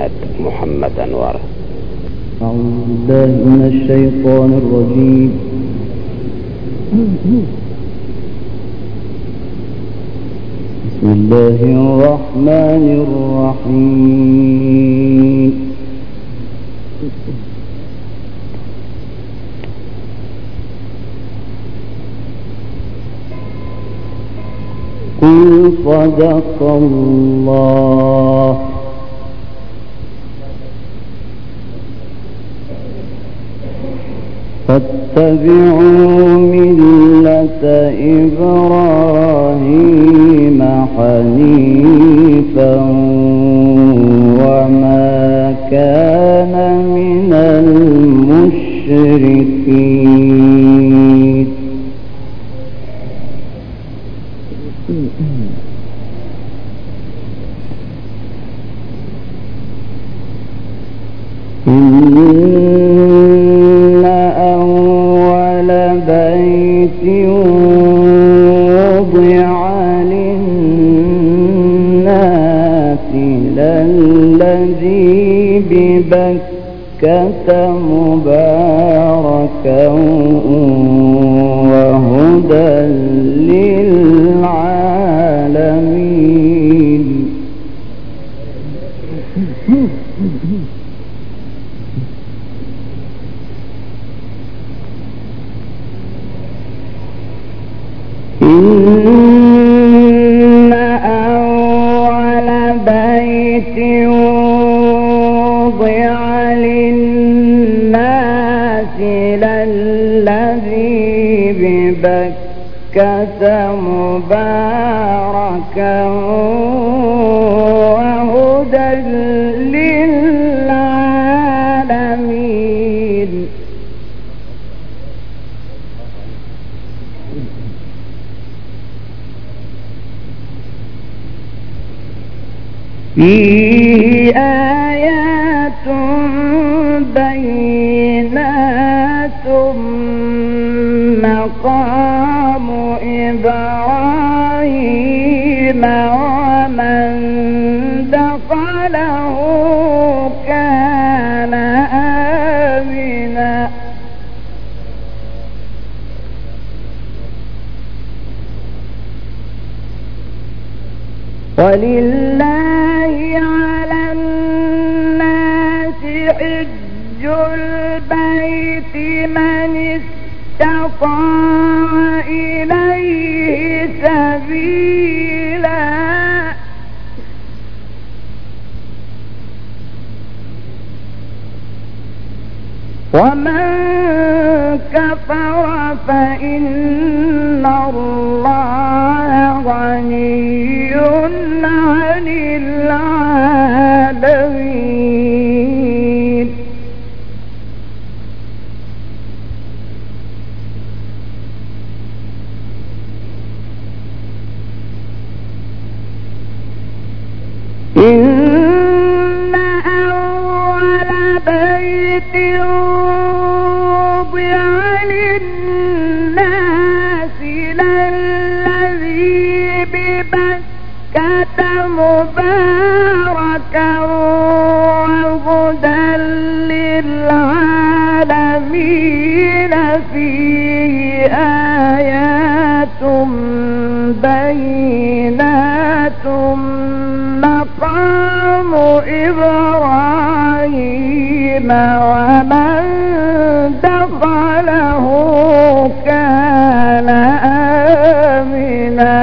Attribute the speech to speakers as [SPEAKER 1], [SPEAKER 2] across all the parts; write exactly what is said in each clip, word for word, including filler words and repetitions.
[SPEAKER 1] أمة محمد أنوار.
[SPEAKER 2] أعوذ بالله من الشيطان الرجيم. بسم الله الرحمن الرحيم. قل صدق الله. فاتبعوا ملة إبراهيم حنيفا وما كان من المشركين. إن أول بيت وضع للناس للذي ببكة مباركا وهدى للعالمين. إن أول بيت وضع للناس للذي ببكة مباركا وهدى للعالمين. فيه آيات بينات مقام إبراهيم ومن دخله كان آمنا. ولله على الناس حج البيت من استطاع إليه سبيلا ومن كفر فإن الله غني عن العالمين. إن أول بيت وضع للناس للذي ببكة مباركا وهدى للعالمين. فيه آيات بينات مقام إبراهيم ومن دخله كان آمنا.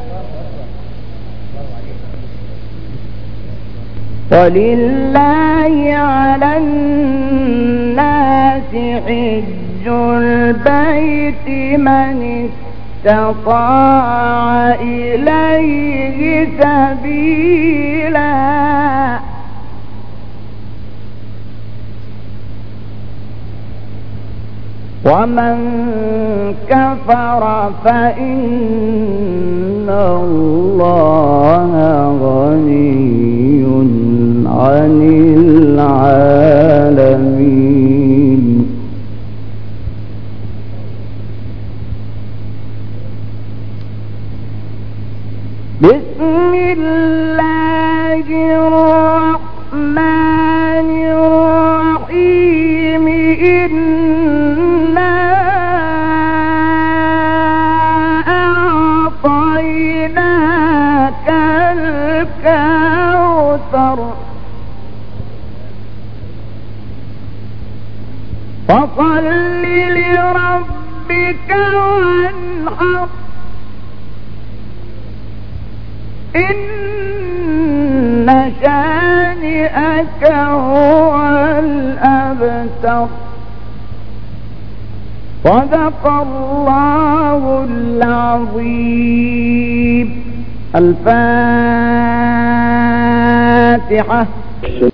[SPEAKER 2] ولله على الناس حج البيت من استطاع إليه سبيلا ومن كفر فإن الله غني عن العالمين. بسم الله الرحمن وانحر فصل لربك وانحر إن شانئك هو الأبتر. صدق الله العظيم. الفاتحة.